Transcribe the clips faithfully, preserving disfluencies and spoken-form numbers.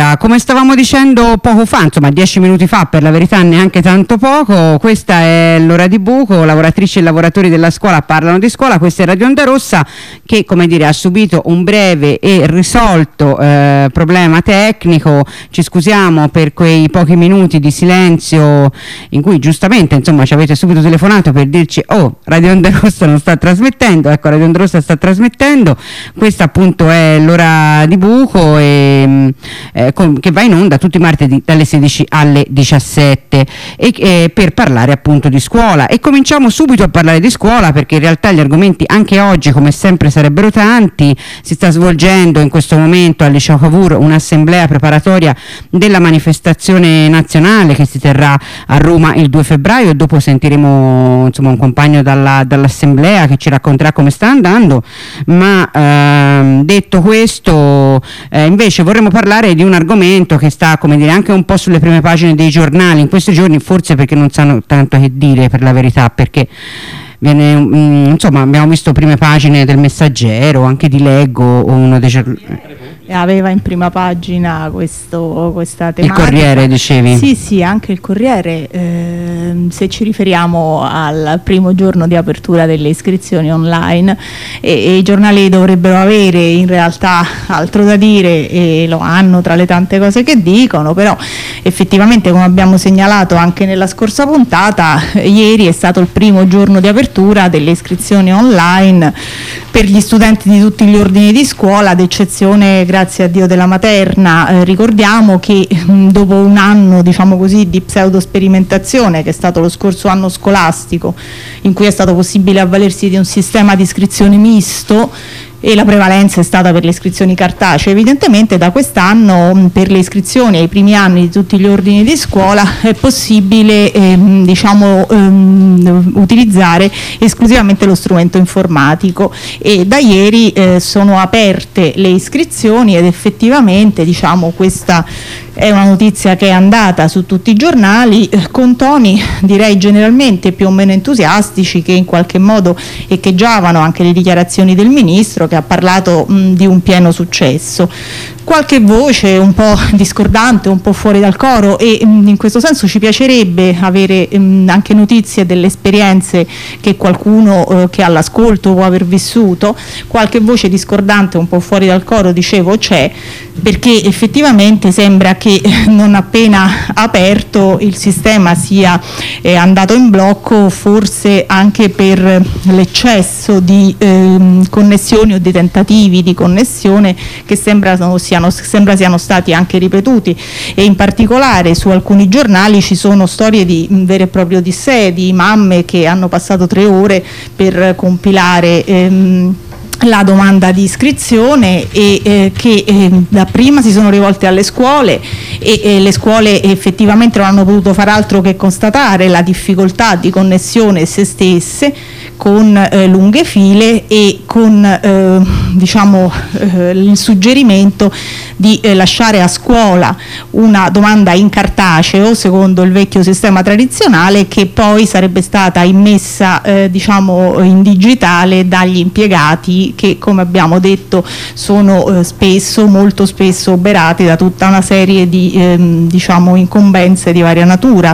Allora, come stavamo dicendo poco fa, insomma dieci minuti fa, per la verità neanche tanto poco, questa è l'ora di buco, lavoratrici e lavoratori della scuola parlano di scuola, questa è Radio Onda Rossa che, come dire, ha subito un breve e risolto eh, problema tecnico. Ci scusiamo per quei pochi minuti di silenzio in cui giustamente, insomma, ci avete subito telefonato per dirci oh, Radio Onda Rossa non sta trasmettendo. Ecco, Radio Onda Rossa sta trasmettendo, questa appunto è l'ora di buco e, eh, con, che va in onda tutti i martedì dalle sedici alle diciassette e, e per parlare appunto di scuola, e cominciamo subito a parlare di scuola perché in realtà gli argomenti anche oggi come sempre sarebbero tanti. Si sta svolgendo in questo momento al Liceo Cavour un'assemblea preparatoria della manifestazione nazionale che si terrà a Roma il due febbraio, e dopo sentiremo insomma un compagno dalla, dall'assemblea che ci racconterà come sta andando. Ma ehm, detto questo, eh, invece vorremmo parlare di un argomento che sta, come dire, anche un po' sulle prime pagine dei giornali in questi giorni, forse perché non sanno tanto che dire, per la verità, perché viene, um, insomma, abbiamo visto prime pagine del Messaggero, anche di Leggo o uno dei giornali. Aveva in prima pagina questo, questa tematica. Il Corriere, dicevi? Sì, sì, anche il Corriere. Eh, se ci riferiamo al primo giorno di apertura delle iscrizioni online, e, e i giornali dovrebbero avere in realtà altro da dire, e lo hanno tra le tante cose che dicono, però effettivamente, come abbiamo segnalato anche nella scorsa puntata, ieri è stato il primo giorno di apertura delle iscrizioni online per gli studenti di tutti gli ordini di scuola, ad eccezione, grazie a Dio, della materna. Eh, ricordiamo che mh, dopo un anno, diciamo così, di pseudo sperimentazione, che è stato lo scorso anno scolastico, in cui è stato possibile avvalersi di un sistema di iscrizione misto e la prevalenza è stata per le iscrizioni cartacee, evidentemente da quest'anno per le iscrizioni ai primi anni di tutti gli ordini di scuola è possibile ehm, diciamo, ehm, utilizzare esclusivamente lo strumento informatico, e da ieri eh, sono aperte le iscrizioni ed effettivamente, diciamo, questa è una notizia che è andata su tutti i giornali eh, con toni, direi, generalmente più o meno entusiastici, che in qualche modo echeggiavano anche le dichiarazioni del Ministro, che ha parlato mh, di un pieno successo. Qualche voce un po' discordante, un po' fuori dal coro, e mh, in questo senso ci piacerebbe avere mh, anche notizie delle esperienze che qualcuno eh, che all'ascolto può aver vissuto. Qualche voce discordante, un po' fuori dal coro, dicevo, c'è, perché effettivamente sembra che non appena aperto il sistema sia eh, andato in blocco, forse anche per l'eccesso di eh, connessioni o di tentativi di connessione che sembrano siano, sembra siano stati anche ripetuti, e in particolare su alcuni giornali ci sono storie di vere e proprie odissee di mamme che hanno passato tre ore per compilare ehm, la domanda di iscrizione, e eh, che eh, dapprima si sono rivolte alle scuole, e, e le scuole effettivamente non hanno potuto far altro che constatare la difficoltà di connessione se stesse, con eh, lunghe file e con eh, diciamo eh, il suggerimento di eh, lasciare a scuola una domanda in cartaceo secondo il vecchio sistema tradizionale, che poi sarebbe stata immessa eh, diciamo in digitale dagli impiegati, che, come abbiamo detto, sono eh, spesso, molto spesso oberati da tutta una serie di ehm, diciamo incombenze di varia natura.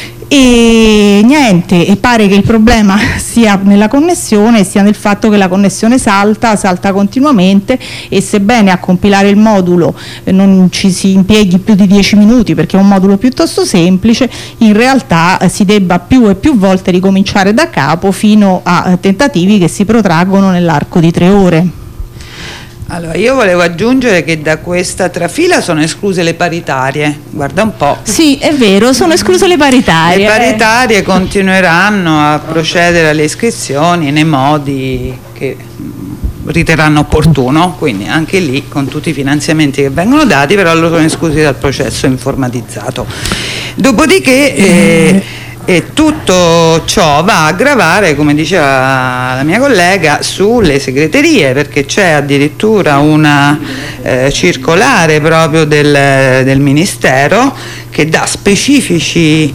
E niente, e pare che il problema sia nella connessione, sia nel fatto che la connessione salta, salta continuamente, e sebbene a compilare il modulo eh, non ci si impieghi più di dieci minuti, perché è un modulo piuttosto semplice, in realtà eh, si debba più e più volte ricominciare da capo, fino a eh, tentativi che si protraggono nell'arco di tre ore. Allora, io volevo aggiungere che da questa trafila sono escluse le paritarie, guarda un po'. Sì, è vero, sono escluse le paritarie. Le paritarie eh. continueranno a procedere alle iscrizioni nei modi che riterranno opportuno, quindi anche lì con tutti i finanziamenti che vengono dati, però loro sono esclusi dal processo informatizzato. Dopodiché eh, e tutto ciò va a gravare, come diceva la mia collega, sulle segreterie, perché c'è addirittura una eh, circolare proprio del, del Ministero che che dà specifici,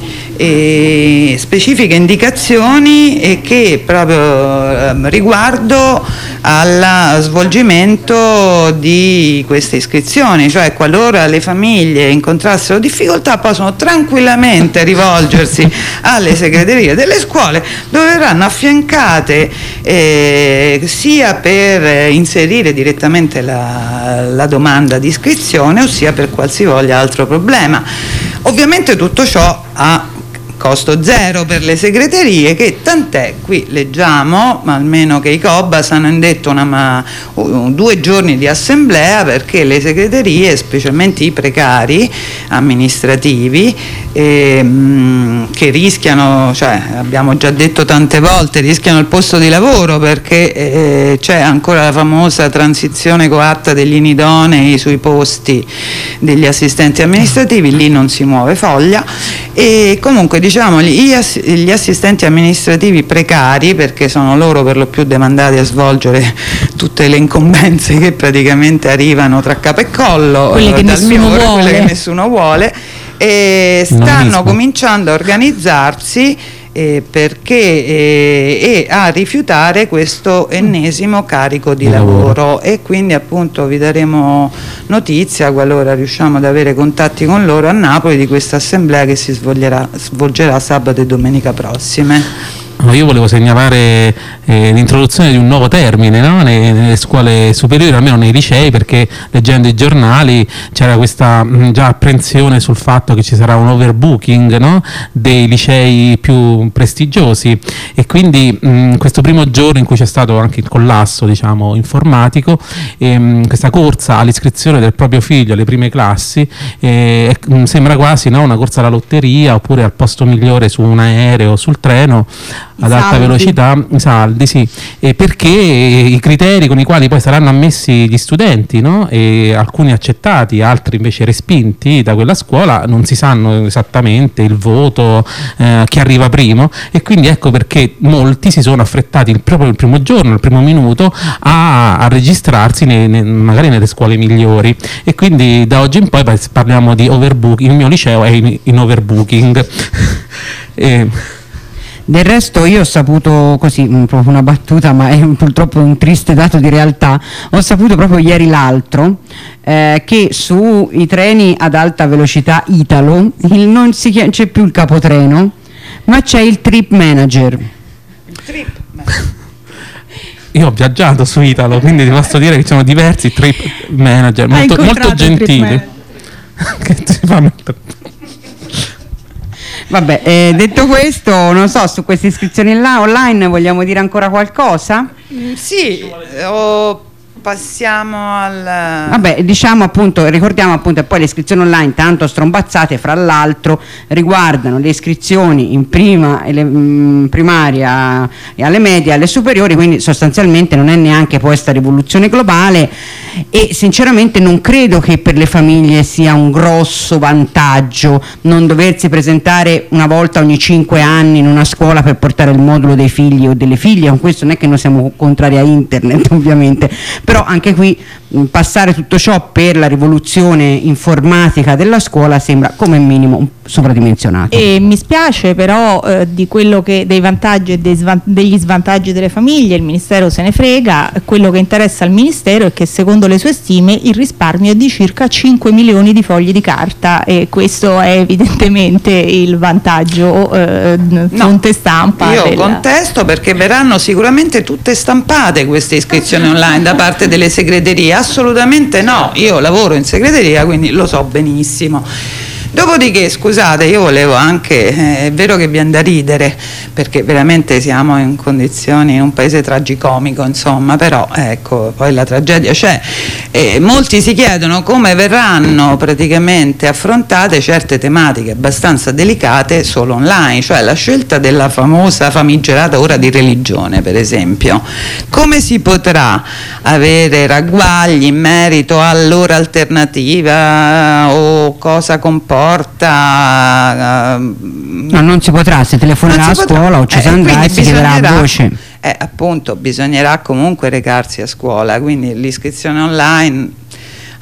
eh, specifiche indicazioni e che proprio eh, riguardo al svolgimento di queste iscrizioni, cioè qualora le famiglie incontrassero difficoltà possono tranquillamente rivolgersi alle segreterie delle scuole, dove verranno affiancate eh, sia per inserire direttamente la, la domanda di iscrizione, ossia per qualsivoglia altro problema. Ovviamente tutto ciò ha costo zero per le segreterie, che tant'è, qui leggiamo, ma almeno che i Cobas hanno indetto una, ma, uh, due giorni di assemblea perché le segreterie, specialmente i precari amministrativi, eh, mh, che rischiano, cioè abbiamo già detto tante volte, rischiano il posto di lavoro perché eh, c'è ancora la famosa transizione coatta degli inidonei sui posti degli assistenti amministrativi, lì non si muove foglia, e comunque diciamo gli, ass gli assistenti amministrativi precari, perché sono loro per lo più demandati a svolgere tutte le incombenze che praticamente arrivano tra capo e collo, quelle che, dal nessuno, Miura, vuole. quelle che nessuno vuole, e stanno cominciando a organizzarsi Eh, perché eh, e a rifiutare questo ennesimo carico di lavoro, e quindi appunto vi daremo notizia qualora riusciamo ad avere contatti con loro a Napoli di questa assemblea che si svolgerà, svolgerà sabato e domenica prossime. Io volevo segnalare eh, l'introduzione di un nuovo termine, no? nelle, nelle scuole superiori, almeno nei licei, perché leggendo i giornali c'era questa mh, già apprensione sul fatto che ci sarà un overbooking, no? dei licei più prestigiosi, e quindi mh, questo primo giorno in cui c'è stato anche il collasso, diciamo, informatico, ehm, questa corsa all'iscrizione del proprio figlio alle prime classi eh, mh, sembra quasi, no? una corsa alla lotteria, oppure al posto migliore su un aereo o sul treno ad alta saldi. velocità, i saldi, sì, e perché i criteri con i quali poi saranno ammessi gli studenti, no? e alcuni accettati, altri invece respinti da quella scuola, non si sanno esattamente il voto, eh, chi arriva primo, e quindi ecco perché molti si sono affrettati il, proprio il primo giorno, il primo minuto a, a registrarsi nei, nei, magari nelle scuole migliori, e quindi da oggi in poi parliamo di overbooking. Il mio liceo è in, in overbooking. e, Del resto io ho saputo, così proprio una battuta, ma è purtroppo un triste dato di realtà, ho saputo proprio ieri l'altro eh, che sui treni ad alta velocità Italo il, non si chiama, c'è più il capotreno, ma c'è il trip manager. Il trip manager. Io ho viaggiato su Italo, quindi ti posso dire che ci sono diversi trip manager, molto, molto gentili. Che si fanno... Vabbè, eh, detto questo, non so, su queste iscrizioni là online vogliamo dire ancora qualcosa? Mm, sì, o passiamo al... Vabbè, diciamo appunto, ricordiamo appunto, e poi le iscrizioni online, tanto strombazzate, fra l'altro riguardano le iscrizioni in prima e le, mh, primaria e alle medie, alle superiori, quindi sostanzialmente non è neanche poi questa rivoluzione globale, e sinceramente non credo che per le famiglie sia un grosso vantaggio non doversi presentare una volta ogni cinque anni in una scuola per portare il modulo dei figli o delle figlie. Con questo non è che noi siamo contrari a internet ovviamente, però anche qui mh, passare tutto ciò per la rivoluzione informatica della scuola sembra come minimo sovradimensionato. E mi spiace però eh, di quello che dei vantaggi e dei svan degli svantaggi delle famiglie il Ministero se ne frega. Quello che interessa al Ministero è che secondo le sue stime il risparmio è di circa cinque milioni di fogli di carta, e questo è evidentemente il vantaggio eh, fonte no, stampa. Io della... contesto, perché verranno sicuramente tutte stampate queste iscrizioni online da parte delle segreterie. Assolutamente no, io lavoro in segreteria, quindi lo so benissimo. Dopodiché, scusate, io volevo anche, eh, è vero che viene da ridere, perché veramente siamo in condizioni, in un paese tragicomico, insomma, però ecco, poi la tragedia c'è. Eh, molti si chiedono come verranno praticamente affrontate certe tematiche abbastanza delicate solo online, cioè la scelta della famosa famigerata ora di religione, per esempio. Come si potrà avere ragguagli in merito all'ora alternativa o cosa comporta? Porta, uh, no, non si potrà, si telefonerà a scuola o ci eh, si andrà e si chiederà a voce. Eh, appunto, bisognerà comunque recarsi a scuola, quindi l'iscrizione online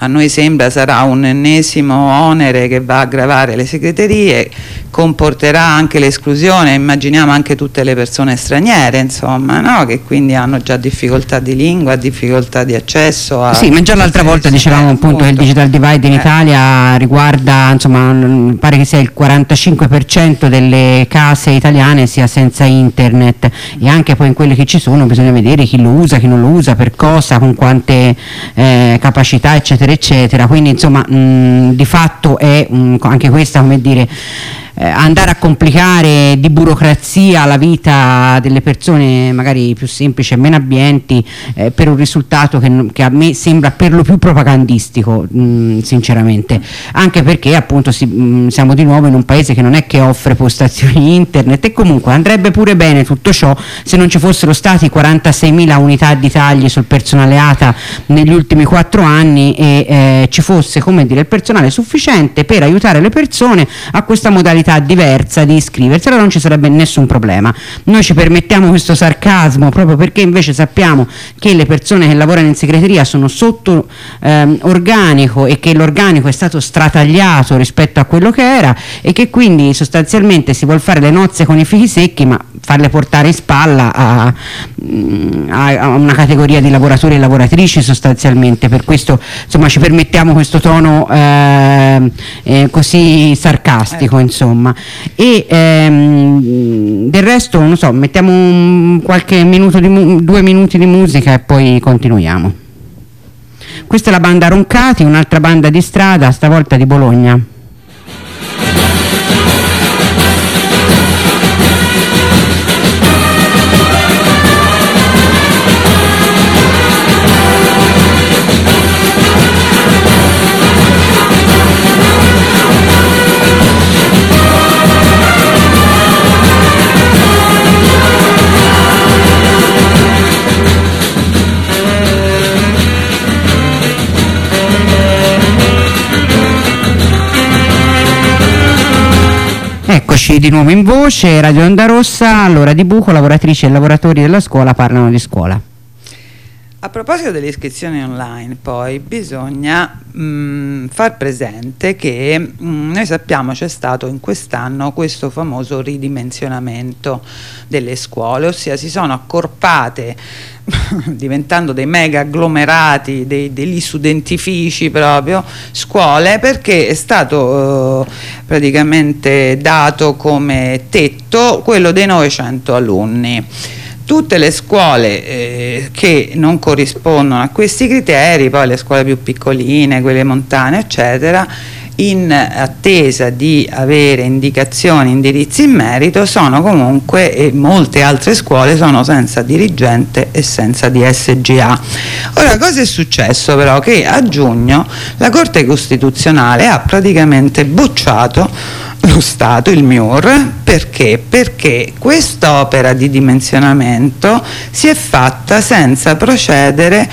a noi sembra sarà un ennesimo onere che va a gravare le segreterie, comporterà anche l'esclusione, immaginiamo anche tutte le persone straniere, insomma, no? Che quindi hanno già difficoltà di lingua, difficoltà di accesso a... Sì, ma già l'altra volta dicevamo appunto che il digital divide in eh. Italia riguarda, insomma, pare che sia il quarantacinque per cento delle case italiane sia senza internet, e anche poi in quelle che ci sono bisogna vedere chi lo usa, chi non lo usa, per cosa, con quante eh, capacità, eccetera eccetera. Quindi insomma mh, di fatto è mh, anche questa, come dire, Eh, andare a complicare di burocrazia la vita delle persone magari più semplici e meno abbienti, eh, per un risultato che, che a me sembra per lo più propagandistico, mh, sinceramente, anche perché appunto si, mh, siamo di nuovo in un paese che non è che offre postazioni internet, e comunque andrebbe pure bene tutto ciò se non ci fossero stati quarantaseimila unità di tagli sul personale A T A negli ultimi quattro anni e eh, ci fosse, come dire, il personale sufficiente per aiutare le persone a questa modalità diversa di iscriversi. Allora non ci sarebbe nessun problema. Noi ci permettiamo questo sarcasmo proprio perché invece sappiamo che le persone che lavorano in segreteria sono sotto ehm, organico, e che l'organico è stato stratagliato rispetto a quello che era, e che quindi sostanzialmente si vuol fare le nozze con i fichi secchi, ma farle portare in spalla a, a, a una categoria di lavoratori e lavoratrici sostanzialmente. Per questo insomma ci permettiamo questo tono eh, eh, così sarcastico, insomma. E ehm, del resto non so, mettiamo un, qualche minuto di mu- due minuti di musica e poi continuiamo. Questa è la banda Roncati, un'altra banda di strada, stavolta di Bologna. Eccoci di nuovo in voce, Radio Onda Rossa, all'ora di buco, lavoratrici e lavoratori della scuola parlano di scuola. A proposito delle iscrizioni online, poi bisogna mh, far presente che mh, noi sappiamo c'è stato in quest'anno questo famoso ridimensionamento delle scuole, ossia si sono accorpate diventando dei mega agglomerati, dei, degli studentifici proprio, scuole, perché è stato eh, praticamente dato come tetto quello dei novecento alunni. Tutte le scuole eh, che non corrispondono a questi criteri, poi le scuole più piccoline, quelle montane eccetera, in attesa di avere indicazioni, indirizzi in merito, sono comunque, e molte altre scuole sono senza dirigente e senza D S G A. Ora, cosa è successo però? Che a giugno la Corte Costituzionale ha praticamente bocciato lo Stato, il M I U R, perché? Perché quest'opera di dimensionamento si è fatta senza procedere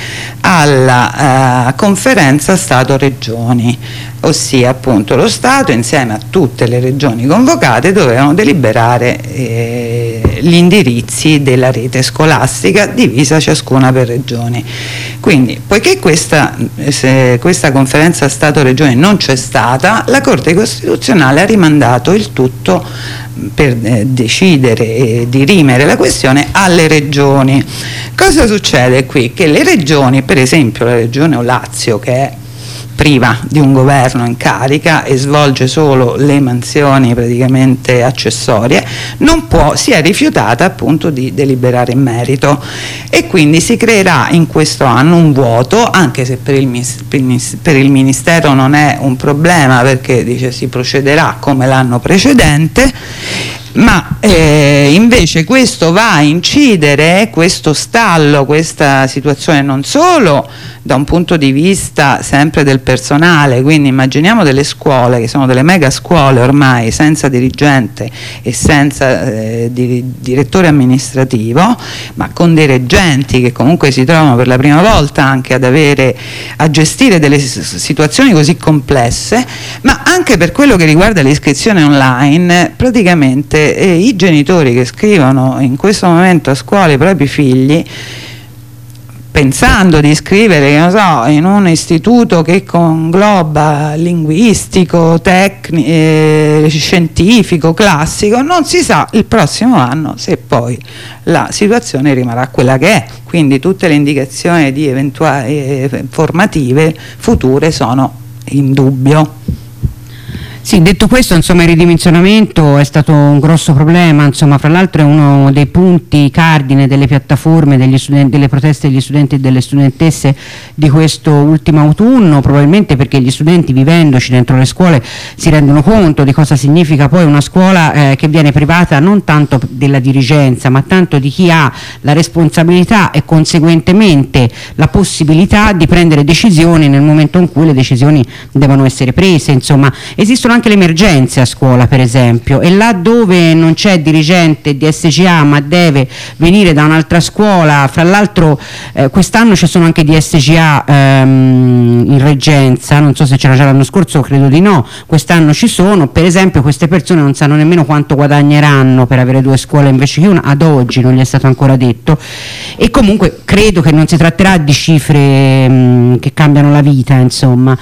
alla uh, conferenza Stato-Regioni, ossia appunto lo Stato insieme a tutte le regioni convocate dovevano deliberare eh, gli indirizzi della rete scolastica divisa ciascuna per regioni. Quindi, poiché questa, se questa conferenza Stato-Regioni non c'è stata, la Corte Costituzionale ha rimandato il tutto per eh, decidere e dirimere la questione alle regioni. Cosa succede qui? Che le regioni, per esempio la regione Lazio, che è priva di un governo in carica e svolge solo le mansioni praticamente accessorie, non può, si è rifiutata appunto di deliberare in merito, e quindi si creerà in questo anno un vuoto, anche se per il, per il Ministero non è un problema, perché dice si procederà come l'anno precedente, ma eh, invece questo va a incidere, questo stallo, questa situazione, non solo da un punto di vista sempre del personale, quindi immaginiamo delle scuole che sono delle mega scuole ormai senza dirigente e senza eh, di, direttore amministrativo, ma con dei reggenti che comunque si trovano per la prima volta anche ad avere, a gestire delle situazioni così complesse, ma anche per quello che riguarda le iscrizioni online, praticamente eh, i genitori che scrivono in questo momento a scuola i propri figli pensando di iscrivere, che non so, in un istituto che congloba linguistico, tecnico, eh, scientifico, classico, non si sa il prossimo anno se poi la situazione rimarrà quella che è, quindi tutte le indicazioni di eventuali eh, formative future sono in dubbio. Sì, detto questo, insomma, il ridimensionamento è stato un grosso problema, insomma, fra l'altro è uno dei punti cardine delle piattaforme degli studenti, delle proteste degli studenti e delle studentesse di questo ultimo autunno, probabilmente perché gli studenti, vivendoci dentro le scuole, si rendono conto di cosa significa poi una scuola eh, che viene privata non tanto della dirigenza, ma tanto di chi ha la responsabilità e conseguentemente la possibilità di prendere decisioni nel momento in cui le decisioni devono essere prese. Insomma, esistono anche le emergenze a scuola, per esempio, e là dove non c'è dirigente di S C A ma deve venire da un'altra scuola, fra l'altro eh, quest'anno ci sono anche di S C A ehm, in reggenza, non so se c'era già l'anno scorso, credo di no, quest'anno ci sono, per esempio queste persone non sanno nemmeno quanto guadagneranno per avere due scuole invece che una, ad oggi non gli è stato ancora detto, e comunque credo che non si tratterà di cifre mh, che cambiano la vita, insomma,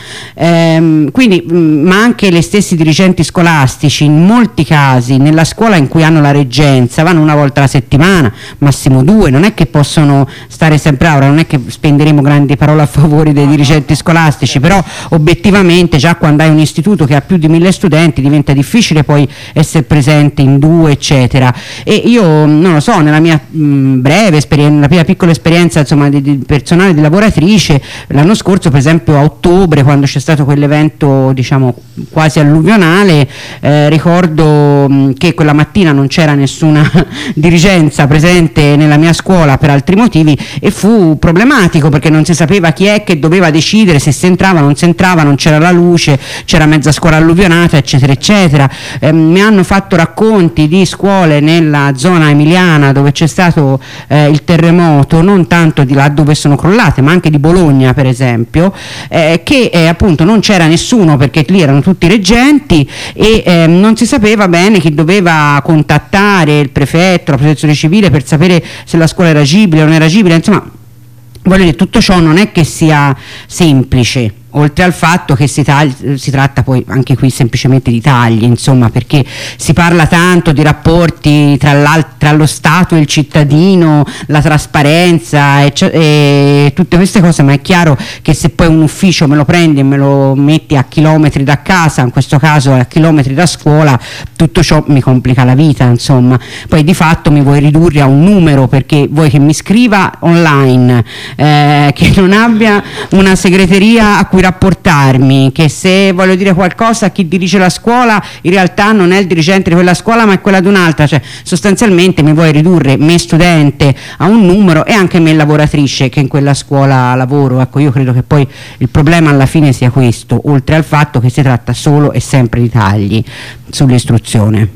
ehm, quindi mh, ma anche le stesse dirigenti scolastici in molti casi nella scuola in cui hanno la reggenza vanno una volta alla settimana, massimo due, non è che possono stare sempre. Ora non è che spenderemo grandi parole a favore dei dirigenti scolastici, però obiettivamente già quando hai un istituto che ha più di mille studenti diventa difficile poi essere presente in due, eccetera. E io non lo so, nella mia mh, breve esperienza, nella mia piccola esperienza, insomma, di, di personale di lavoratrice, l'anno scorso per esempio a ottobre, quando c'è stato quell'evento, diciamo, quasi alluvionale, eh, ricordo mh, che quella mattina non c'era nessuna dirigenza presente nella mia scuola per altri motivi e fu problematico perché non si sapeva chi è che doveva decidere se si entrava, non si entrava, non c'era la luce, c'era mezza scuola alluvionata, eccetera eccetera. Eh, mi hanno fatto racconti di scuole nella zona emiliana dove c'è stato eh, il terremoto, non tanto di là dove sono crollate ma anche di Bologna per esempio, eh, che eh, appunto non c'era nessuno perché lì erano tutti reggenti e eh, non si sapeva bene chi doveva contattare il prefetto, la protezione civile per sapere se la scuola era agibile o non era agibile, insomma, voglio dire, tutto ciò non è che sia semplice, oltre al fatto che si, si tratta poi anche qui semplicemente di tagli, insomma, perché si parla tanto di rapporti tra, tra lo Stato e il cittadino, la trasparenza e, e tutte queste cose, ma è chiaro che se poi un ufficio me lo prendi e me lo metti a chilometri da casa, in questo caso a chilometri da scuola, tutto ciò mi complica la vita, insomma. Poi di fatto mi vuoi ridurre a un numero, perché vuoi che mi scriva online, eh, che non abbia una segreteria a cui rapportarmi, che se voglio dire qualcosa a chi dirige la scuola in realtà non è il dirigente di quella scuola ma è quella di un'altra, cioè sostanzialmente mi vuoi ridurre me studente a un numero e anche me lavoratrice che in quella scuola lavoro. Ecco, io credo che poi il problema alla fine sia questo, oltre al fatto che si tratta solo e sempre di tagli sull'istruzione.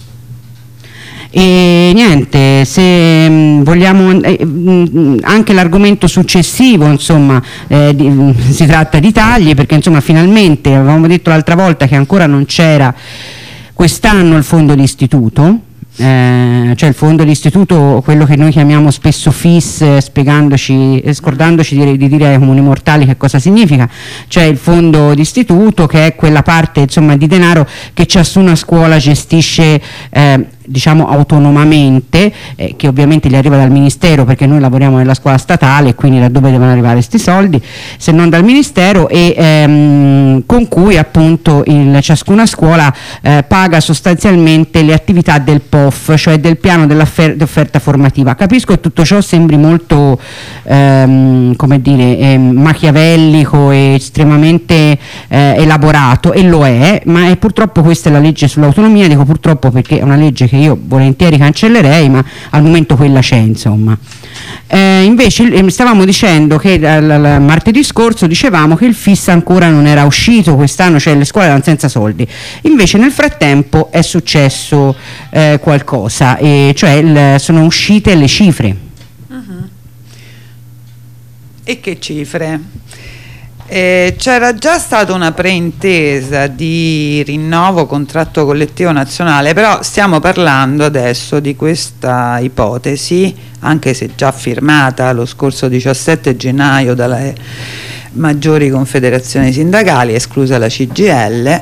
E niente, se mh, vogliamo eh, mh, anche l'argomento successivo, insomma, eh, di, mh, si tratta di tagli, perché insomma finalmente avevamo detto l'altra volta che ancora non c'era quest'anno il fondo d'istituto. Eh, cioè il fondo d'istituto, quello che noi chiamiamo spesso F I S, eh, spiegandoci e scordandoci di, di dire ai comuni mortali che cosa significa, cioè il fondo d'istituto che è quella parte, insomma, di denaro che ciascuna scuola gestisce eh, diciamo autonomamente, eh, che ovviamente gli arriva dal Ministero, perché noi lavoriamo nella scuola statale e quindi da dove devono arrivare questi soldi se non dal Ministero, e ehm, con cui appunto il, ciascuna scuola eh, paga sostanzialmente le attività del P O F, cioè del piano dell'offerta formativa. Capisco che tutto ciò sembri molto ehm, come dire eh, machiavellico e estremamente eh, elaborato, e lo è, ma è, purtroppo questa è la legge sull'autonomia. Dico purtroppo perché è una legge che io volentieri cancellerei, ma al momento quella c'è, insomma. Eh, invece stavamo dicendo che eh, martedì scorso dicevamo che il F I S ancora non era uscito quest'anno, cioè le scuole erano senza soldi. Invece nel frattempo è successo eh, qualcosa, e cioè il, sono uscite le cifre. Uh-huh. E che cifre? Eh, c'era già stata una preintesa di rinnovo contratto collettivo nazionale, però stiamo parlando adesso di questa ipotesi, anche se già firmata lo scorso diciassette gennaio dalle maggiori confederazioni sindacali, esclusa la C G I L,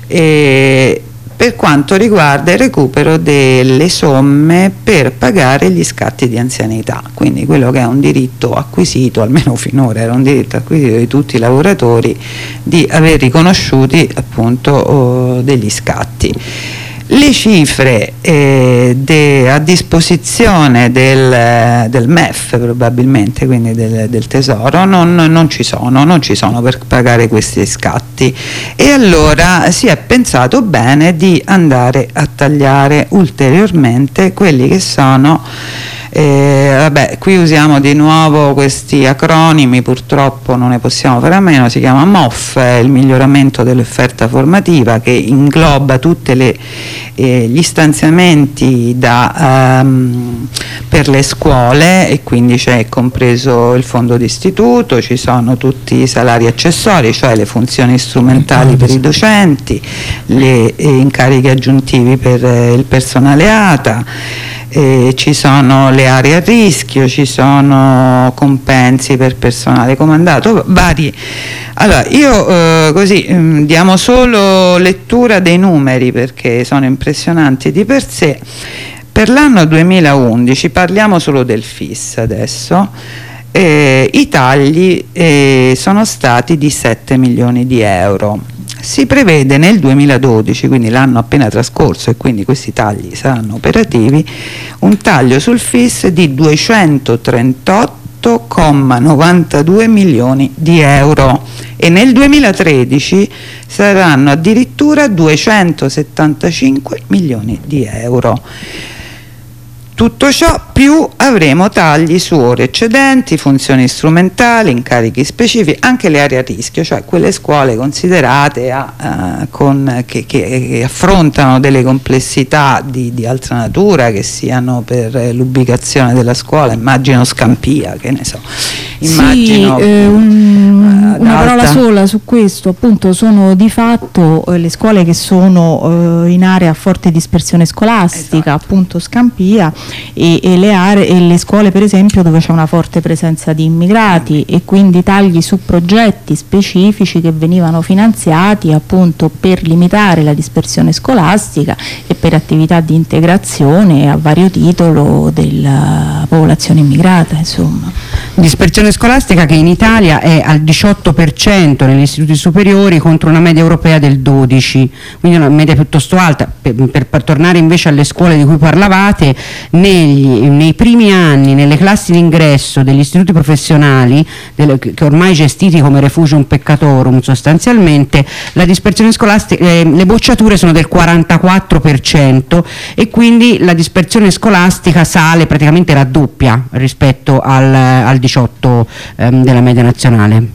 e per quanto riguarda il recupero delle somme per pagare gli scatti di anzianità, quindi quello che è un diritto acquisito, almeno finora era un diritto acquisito di tutti i lavoratori, di aver riconosciuti appunto oh, degli scatti. Le cifre eh, de, a disposizione del, del M E F probabilmente, quindi del, del Tesoro, non, non ci sono, non ci sono per pagare questi scatti, e allora si è pensato bene di andare a tagliare ulteriormente quelli che sono Eh, vabbè, qui usiamo di nuovo questi acronimi, purtroppo non ne possiamo fare a meno. Si chiama M O F, il miglioramento dell'offerta formativa, che ingloba tutti eh, gli stanziamenti da, um, per le scuole, e quindi c'è compreso il fondo d'istituto, ci sono tutti i salari accessori, cioè le funzioni strumentali per i docenti, le eh, incarichi aggiuntivi per eh, il personale A T A. Eh, ci sono le aree a rischio, ci sono compensi per personale comandato, vari. Allora io eh, così mh, diamo solo lettura dei numeri perché sono impressionanti di per sé. Per l'anno duemilaundici, parliamo solo del F I S adesso, eh, i tagli eh, sono stati di sette milioni di euro. Si prevede nel duemiladodici, quindi l'anno appena trascorso, e quindi questi tagli saranno operativi, un taglio sul F I S di duecentotrentotto virgola novantadue milioni di euro, e nel duemilatredici saranno addirittura duecentosettantacinque milioni di euro. Tutto ciò più avremo tagli su ore eccedenti, funzioni strumentali, incarichi specifici, anche le aree a rischio, cioè quelle scuole considerate a, uh, con, che, che affrontano delle complessità di, di altra natura, che siano per l'ubicazione della scuola, immagino Scampia, che ne so. Immagino, sì, eh, un, una parola sola su questo, appunto sono di fatto eh, le scuole che sono eh, in area a forte dispersione scolastica, esatto. Appunto Scampia, e, e, le aree, e le scuole per esempio dove c'è una forte presenza di immigrati, e quindi tagli su progetti specifici che venivano finanziati appunto per limitare la dispersione scolastica e per attività di integrazione a vario titolo della popolazione immigrata, insomma. Dispersione scolastica che in Italia è al diciotto per cento negli istituti superiori contro una media europea del dodici per cento, quindi una media piuttosto alta. Per, per, per tornare invece alle scuole di cui parlavate, negli, nei primi anni nelle classi d'ingresso degli istituti professionali, delle, che ormai gestiti come refugium peccatorum sostanzialmente, la dispersione scolastica, eh, le bocciature sono del quarantaquattro per cento, e quindi la dispersione scolastica sale, praticamente raddoppia rispetto al, al diciotto ehm, della media nazionale.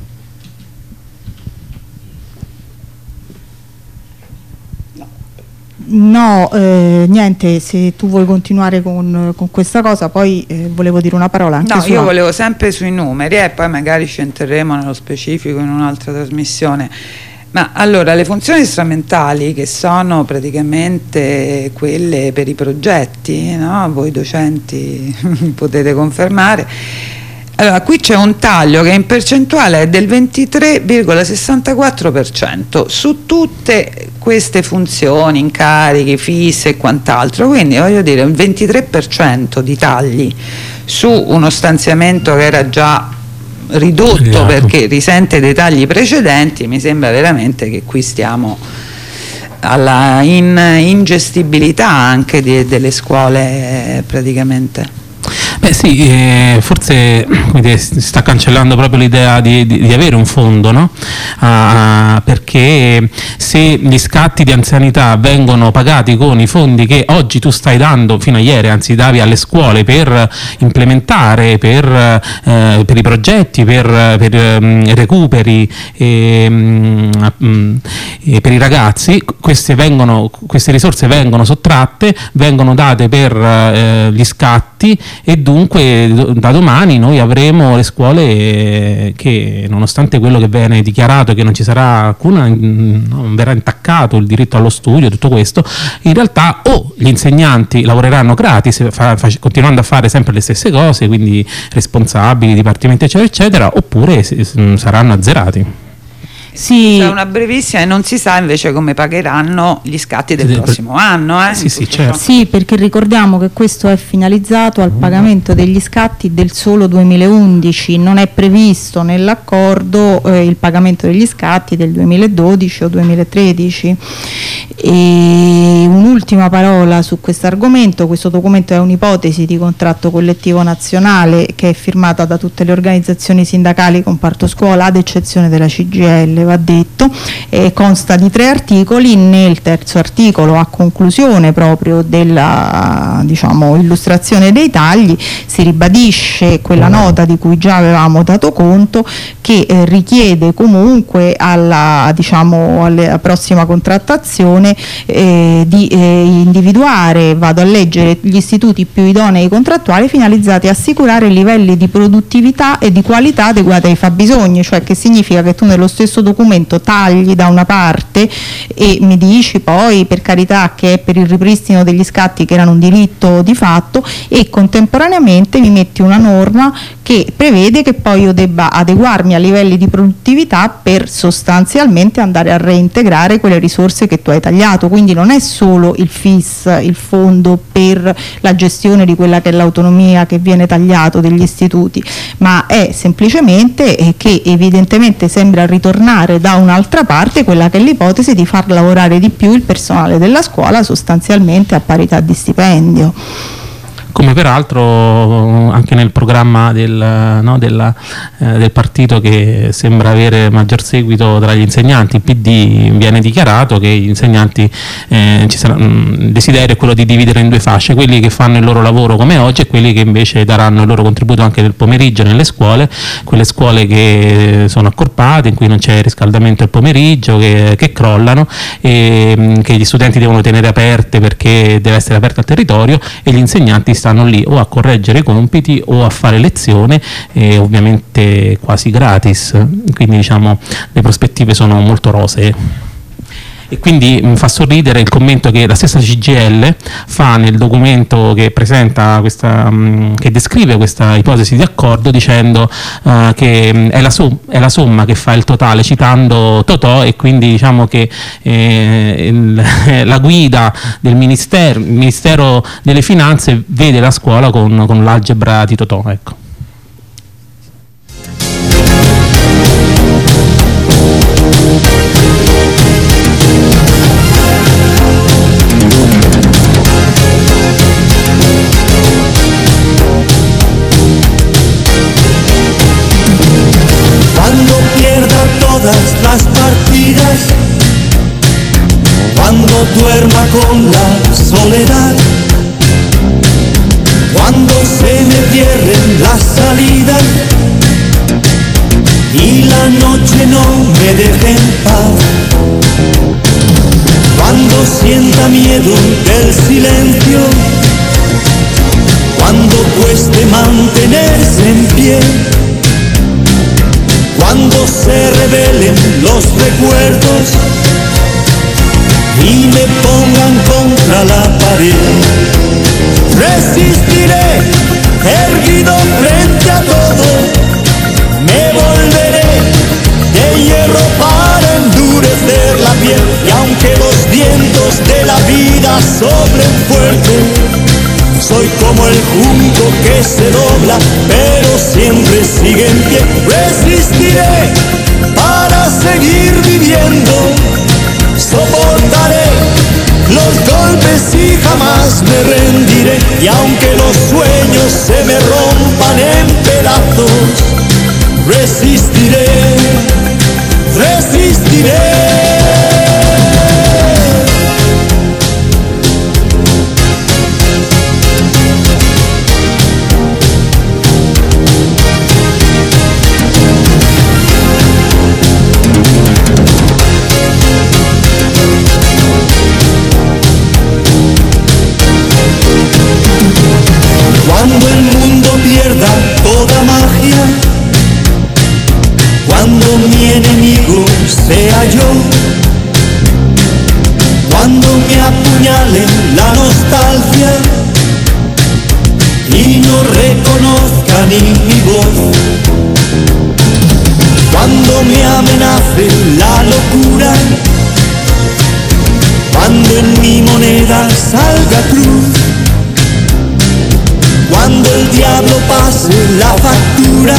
No, eh, niente, se tu vuoi continuare con, con questa cosa, poi eh, volevo dire una parola anche no, su... io volevo sempre sui numeri, e poi magari ci entreremo nello specifico in un'altra trasmissione. Ma allora, le funzioni strumentali, che sono praticamente quelle per i progetti, no? Voi docenti potete confermare. Allora, qui c'è un taglio che in percentuale è del ventitré virgola sessantaquattro per cento su tutte queste funzioni, incarichi, F I S e quant'altro, quindi voglio dire un ventitré per cento di tagli su uno stanziamento che era già ridotto Tagliato. Perché risente dei tagli precedenti. Mi sembra veramente che qui stiamo alla in, ingestibilità anche di, delle scuole eh, praticamente. Beh sì, eh, forse dire, si sta cancellando proprio l'idea di, di, di avere un fondo, no? Uh, perché se gli scatti di anzianità vengono pagati con i fondi che oggi tu stai dando, fino a ieri anzi davi alle scuole per implementare, per, eh, per i progetti, per, per um, recuperi e, um, e per i ragazzi, queste, vengono, queste risorse vengono sottratte, vengono date per uh, gli scatti scatti e dunque da domani noi avremo le scuole che, nonostante quello che viene dichiarato che non ci sarà alcuna, non verrà intaccato il diritto allo studio, tutto questo, in realtà o gli insegnanti lavoreranno gratis fa, fa, continuando a fare sempre le stesse cose, quindi responsabili, dipartimenti eccetera eccetera, oppure saranno azzerati. Sì. C'è una brevissima e non si sa invece come pagheranno gli scatti del prossimo anno. Eh, sì, sì, certo. Sì, perché ricordiamo che questo è finalizzato al pagamento degli scatti del solo duemilaundici, non è previsto nell'accordo eh, il pagamento degli scatti del duemiladodici o duemilatredici. E un'ultima parola su questo argomento: questo documento è un'ipotesi di contratto collettivo nazionale che è firmata da tutte le organizzazioni sindacali comparto scuola, ad eccezione della C G I L, va detto, e consta di tre articoli. Nel terzo articolo, a conclusione proprio della, diciamo, illustrazione dei tagli, si ribadisce quella nota di cui già avevamo dato conto, che eh, richiede comunque alla, diciamo, alla prossima contrattazione eh, di eh, individuare, vado a leggere, gli istituti più idonei contrattuali finalizzati a assicurare livelli di produttività e di qualità adeguati ai fabbisogni, cioè che significa che tu nello stesso documento tagli da una parte e mi dici poi per carità che è per il ripristino degli scatti che erano un diritto di fatto, e contemporaneamente mi metti una norma che prevede che poi io debba adeguarmi a livelli di produttività per sostanzialmente andare a reintegrare quelle risorse che tu hai tagliato. Quindi non è solo il F I S, il fondo per la gestione di quella che è l'autonomia che viene tagliato degli istituti, ma è semplicemente eh, che evidentemente sembra ritornare da un'altra parte quella che è l'ipotesi di far lavorare di più il personale della scuola sostanzialmente a parità di stipendio. Come peraltro anche nel programma del, no, della, eh, del partito che sembra avere maggior seguito tra gli insegnanti, il P D, viene dichiarato che gli insegnanti, eh, ci sarà, mh, il desiderio è quello di dividere in due fasce, quelli che fanno il loro lavoro come oggi e quelli che invece daranno il loro contributo anche nel pomeriggio nelle scuole, quelle scuole che sono accorpate, in cui non c'è riscaldamento il pomeriggio, che, che crollano, e mh, che gli studenti devono tenere aperte perché deve essere aperto al territorio, e gli insegnanti stanno lì o a correggere i compiti o a fare lezione, eh, ovviamente quasi gratis, quindi diciamo le prospettive sono molto rosee. E quindi mi fa sorridere il commento che la stessa C G I L fa nel documento che presenta questa, mh, che descrive questa ipotesi di accordo, dicendo uh, che mh, è, la som- è la somma che fa il totale, citando Totò, e quindi diciamo che eh, il, la guida del ministero, il Ministero delle Finanze vede la scuola con, con l'algebra di Totò, ecco. Las partidas, cuando duerma con la soledad, cuando se me cierren las salidas y la noche no me deje en paz, cuando sienta miedo del silencio, cuando cueste mantenerse en pie, cuando se revelen los recuerdos y me pongan contra la pared, resistiré erguido frente a todo, me volveré de hierro para endurecer la piel, y aunque los vientos de la vida soplen fuerte, soy como el junco que se dobla, pero siempre sigue en pie. Resistiré para seguir viviendo, soportaré los golpes y jamás me rendiré. Y aunque los sueños se me rompan en pedazos, resistiré, resistiré. Cuando mani mi voz. Cuando me amenace la locura, cuando en mi moneda salga cruz, cuando el diablo pase la factura,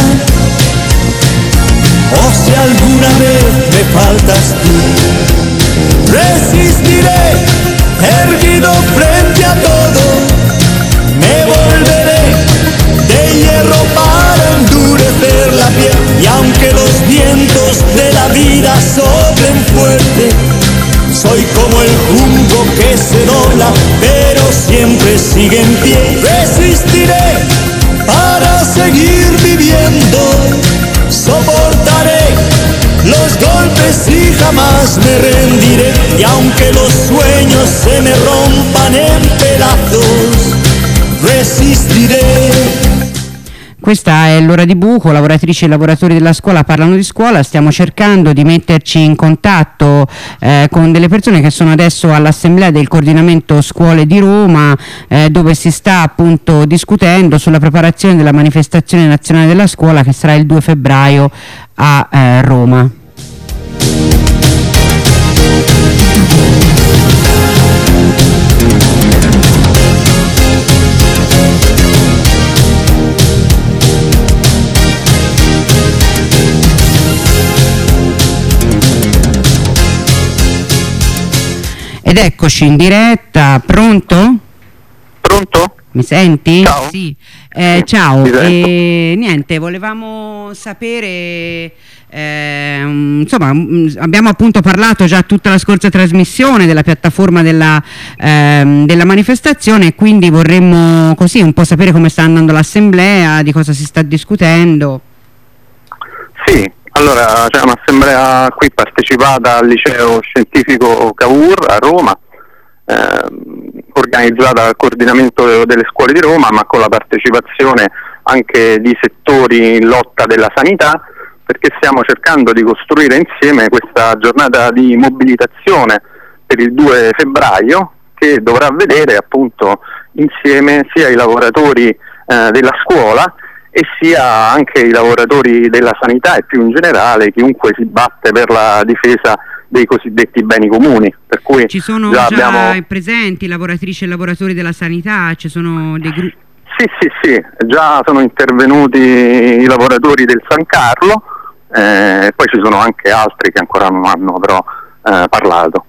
o si alguna vez me faltas tú, resistiré erguido frente a todo, me volveré de hierro para endurecer la piel, y aunque los vientos de la vida soplen fuerte, soy como el junco que se dobla, pero siempre sigue en pie. Resistiré para seguir viviendo, soportaré los golpes y jamás me rendiré. Y aunque los sueños se me rompan en pedazos, resistiré. Questa è l'ora di buco, lavoratrici e lavoratori della scuola parlano di scuola, stiamo cercando di metterci in contatto eh, con delle persone che sono adesso all'assemblea del coordinamento scuole di Roma, eh, dove si sta appunto discutendo sulla preparazione della manifestazione nazionale della scuola che sarà il due febbraio a eh, Roma. Ed eccoci in diretta, pronto? Pronto? Mi senti? Ciao. Sì. Eh, Sì, ciao, ti sento. e, niente, volevamo sapere, eh, insomma, mh, abbiamo appunto parlato già tutta la scorsa trasmissione della piattaforma della, ehm, della manifestazione, quindi vorremmo così un po' sapere come sta andando l'assemblea, di cosa si sta discutendo. Sì, allora c'è un'assemblea qui partecipata al liceo scientifico Cavour a Roma, ehm, organizzata dal coordinamento delle scuole di Roma, ma con la partecipazione anche di settori in lotta della sanità, perché stiamo cercando di costruire insieme questa giornata di mobilitazione per il due febbraio, che dovrà vedere appunto insieme sia i lavoratori eh, della scuola e sia anche i lavoratori della sanità e più in generale chiunque si batte per la difesa dei cosiddetti beni comuni. Per cui ci sono già, già abbiamo... presenti lavoratrici e lavoratori della sanità, ci sono dei gruppi? Sì, sì, sì, già sono intervenuti i lavoratori del San Carlo, eh, poi ci sono anche altri che ancora non hanno però eh, parlato.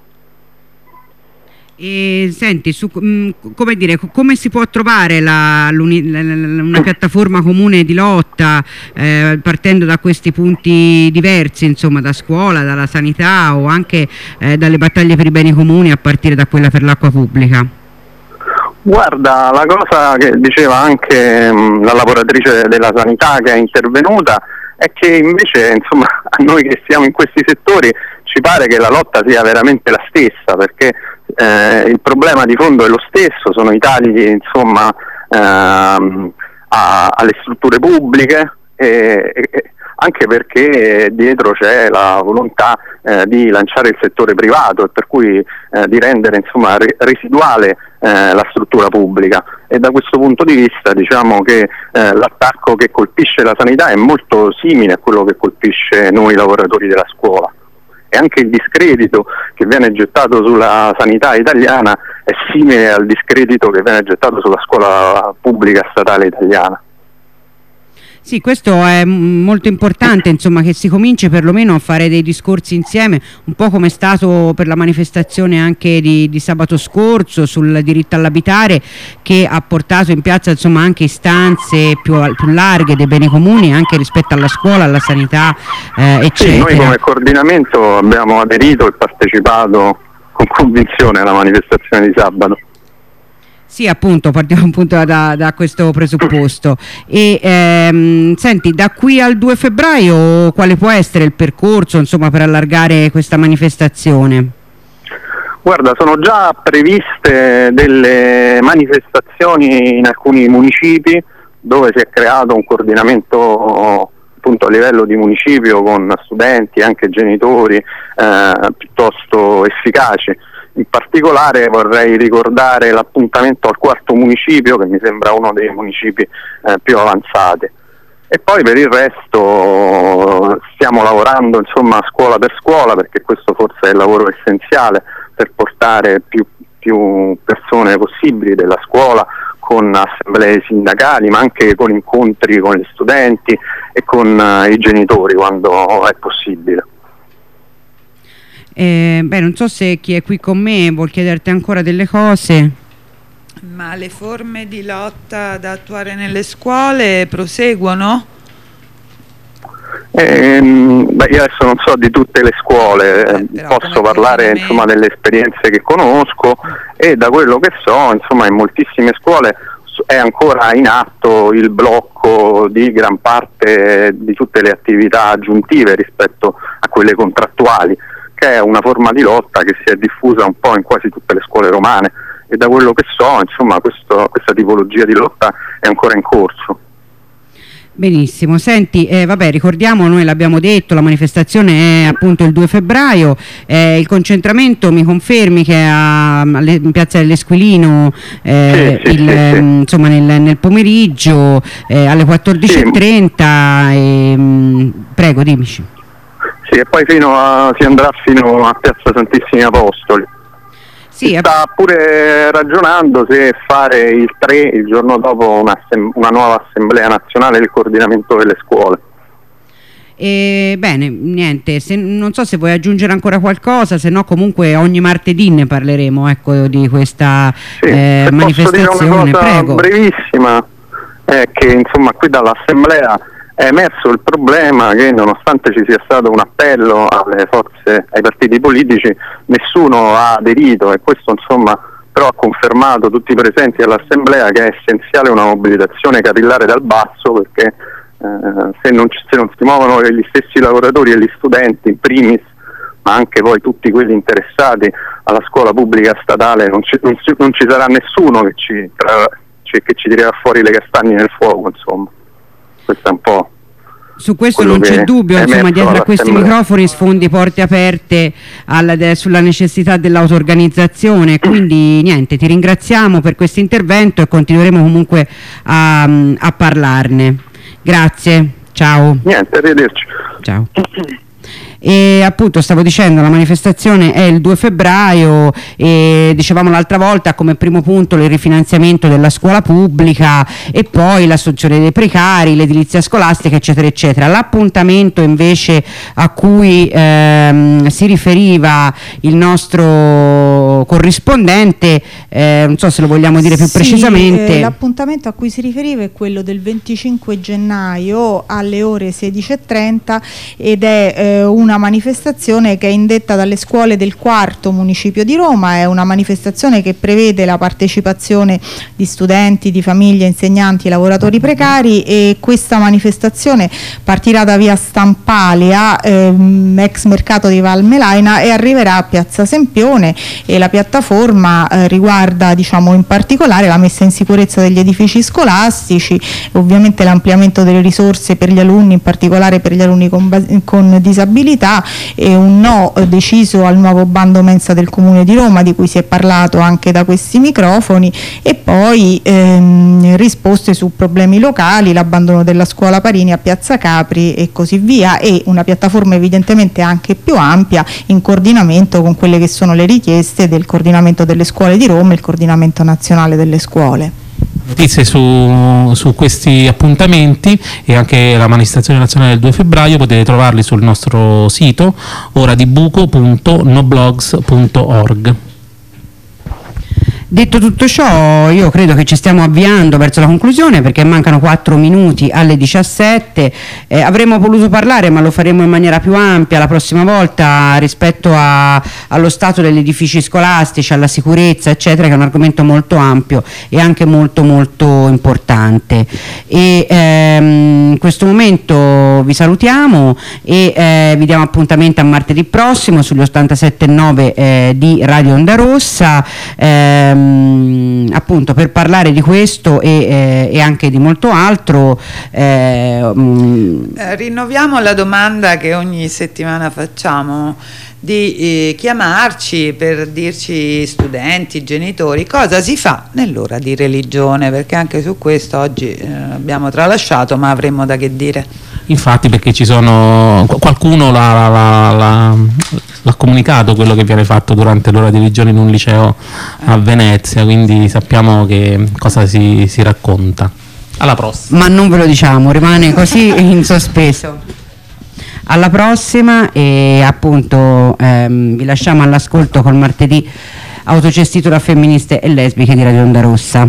E senti, su, mh, come dire, come si può trovare la, l'uni, la, la, una piattaforma comune di lotta eh, partendo da questi punti diversi, insomma, da scuola, dalla sanità o anche eh, dalle battaglie per i beni comuni a partire da quella per l'acqua pubblica? Guarda, la cosa che diceva anche mh, la lavoratrice della sanità che è intervenuta è che invece, insomma, a noi che siamo in questi settori ci pare che la lotta sia veramente la stessa, perché eh, il problema di fondo è lo stesso, sono i tagli, insomma, ehm, a, alle strutture pubbliche e, e anche perché dietro c'è la volontà eh, di lanciare il settore privato e per cui eh, di rendere, insomma, re- residuale eh, la struttura pubblica, e da questo punto di vista diciamo che eh, l'attacco che colpisce la sanità è molto simile a quello che colpisce noi lavoratori della scuola, e anche il discredito che viene gettato sulla sanità italiana è simile al discredito che viene gettato sulla scuola pubblica statale italiana. Sì, questo è molto importante, insomma, che si cominci perlomeno a fare dei discorsi insieme, un po' come è stato per la manifestazione anche di, di sabato scorso sul diritto all'abitare, che ha portato in piazza, insomma, anche istanze più, più larghe dei beni comuni anche rispetto alla scuola, alla sanità, eh, eccetera. Sì, noi come coordinamento abbiamo aderito e partecipato con convinzione alla manifestazione di sabato. Sì, appunto, partiamo appunto da, da questo presupposto. E ehm, senti, da qui al due febbraio quale può essere il percorso, insomma, per allargare questa manifestazione? Guarda, sono già previste delle manifestazioni in alcuni municipi dove si è creato un coordinamento appunto a livello di municipio con studenti e anche genitori eh, piuttosto efficaci. In particolare vorrei ricordare l'appuntamento al quarto municipio, che mi sembra uno dei municipi eh, più avanzati. E poi per il resto stiamo lavorando insomma scuola per scuola, perché questo forse è il lavoro essenziale per portare più, più persone possibili della scuola, con assemblee sindacali, ma anche con incontri con gli studenti e con uh, i genitori quando è possibile. Eh, beh, non so se chi è qui con me vuol chiederti ancora delle cose. Ma le forme di lotta da attuare nelle scuole proseguono? Ehm, beh, io adesso non so di tutte le scuole, eh, posso parlare insomma delle esperienze che conosco, e da quello che so insomma in moltissime scuole è ancora in atto il blocco di gran parte di tutte le attività aggiuntive rispetto a quelle contrattuali, che è una forma di lotta che si è diffusa un po' in quasi tutte le scuole romane, e da quello che so insomma questo, questa tipologia di lotta è ancora in corso. Benissimo, senti, eh, vabbè, ricordiamo, noi l'abbiamo detto, la manifestazione è appunto il due febbraio, eh, il concentramento mi confermi che è a, alle, in piazza dell'Esquilino, eh, sì, sì, il, sì, sì. insomma nel, nel pomeriggio eh, alle quattordici e trenta, sì. e, mh, prego dimmici. Sì, e poi fino a, si andrà fino a piazza Santissimi Apostoli. Sì, si sta pure ragionando se fare il tre, il giorno dopo, una, una nuova assemblea nazionale del coordinamento delle scuole. E, bene, niente, se, non so se vuoi aggiungere ancora qualcosa, se no comunque ogni martedì ne parleremo, ecco, di questa sì, eh, manifestazione. Posso dire una cosa prego. brevissima, è che insomma qui dall'assemblea è emerso il problema che nonostante ci sia stato un appello alle forze, ai partiti politici, nessuno ha aderito, e questo insomma però ha confermato tutti i presenti all'assemblea che è essenziale una mobilitazione capillare dal basso, perché eh, se, non ci, se non si muovono gli stessi lavoratori e gli studenti in primis, ma anche poi tutti quelli interessati alla scuola pubblica statale, non ci, non ci, non ci sarà nessuno che ci, tra, che ci tirerà fuori le castagne nel fuoco, insomma. Questo è un po'. Su questo non c'è dubbio, insomma, dietro a questi microfoni sfondi porte aperte alla, de, sulla necessità dell'auto-organizzazione, quindi niente, ti ringraziamo per questo intervento e continueremo comunque a, a parlarne. Grazie, ciao. Niente, arrivederci. Ciao. E appunto stavo dicendo, la manifestazione è il due febbraio e dicevamo l'altra volta come primo punto il rifinanziamento della scuola pubblica e poi l'assunzione dei precari, l'edilizia scolastica eccetera eccetera. L'appuntamento invece a cui ehm, si riferiva il nostro corrispondente, eh, non so se lo vogliamo dire più sì, precisamente. Eh, l'appuntamento a cui si riferiva è quello del venticinque gennaio alle ore sedici e trenta ed è eh, una manifestazione che è indetta dalle scuole del quarto municipio di Roma. È una manifestazione che prevede la partecipazione di studenti, di famiglie, insegnanti e lavoratori precari, e questa manifestazione partirà da via Stampalia, ehm, ex mercato di Valmelaina, e arriverà a piazza Sempione, e la piattaforma eh, riguarda diciamo in particolare la messa in sicurezza degli edifici scolastici, ovviamente l'ampliamento delle risorse per gli alunni, in particolare per gli alunni con, con disabilità, e un no deciso al nuovo bando mensa del Comune di Roma, di cui si è parlato anche da questi microfoni, e poi ehm, risposte su problemi locali, l'abbandono della scuola Parini a Piazza Capri e così via, e una piattaforma evidentemente anche più ampia in coordinamento con quelle che sono le richieste del coordinamento delle scuole di Roma e il coordinamento nazionale delle scuole. Notizie su, su questi appuntamenti e anche la manifestazione nazionale del due febbraio potete trovarli sul nostro sito oradibuco punto noblogs punto org. Detto tutto ciò, io credo che ci stiamo avviando verso la conclusione, perché mancano quattro minuti alle diciassette. Eh, avremmo voluto parlare, ma lo faremo in maniera più ampia la prossima volta, rispetto a, allo stato degli edifici scolastici, alla sicurezza eccetera, che è un argomento molto ampio e anche molto molto importante. E ehm, in questo momento vi salutiamo e eh, vi diamo appuntamento a martedì prossimo sugli ottantasette virgola nove eh, di Radio Onda Rossa, eh, appunto per parlare di questo e, eh, e anche di molto altro. eh, eh, rinnoviamo la domanda che ogni settimana facciamo: di eh, chiamarci per dirci, studenti, genitori, cosa si fa nell'ora di religione, perché anche su questo oggi eh, abbiamo tralasciato, ma avremmo da che dire. Infatti, perché ci sono qualcuno l'ha, l'ha, l'ha, l'ha comunicato quello che viene fatto durante l'ora di religione in un liceo a Venezia, quindi sappiamo che cosa si, si racconta. Alla prossima. Ma non ve lo diciamo, rimane così in sospeso. Alla prossima, e appunto ehm, vi lasciamo all'ascolto col martedì autogestito da femministe e lesbiche di Radio Onda Rossa.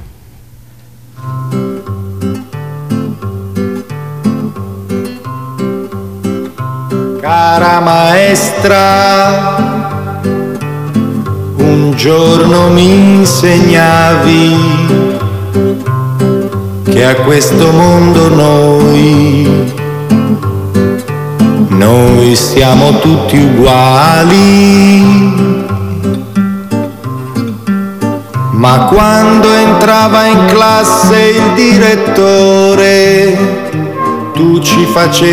Cara maestra, un giorno mi insegnavi che a questo mondo noi Noi siamo tutti uguali, ma quando entrava in classe il direttore, tu ci facevi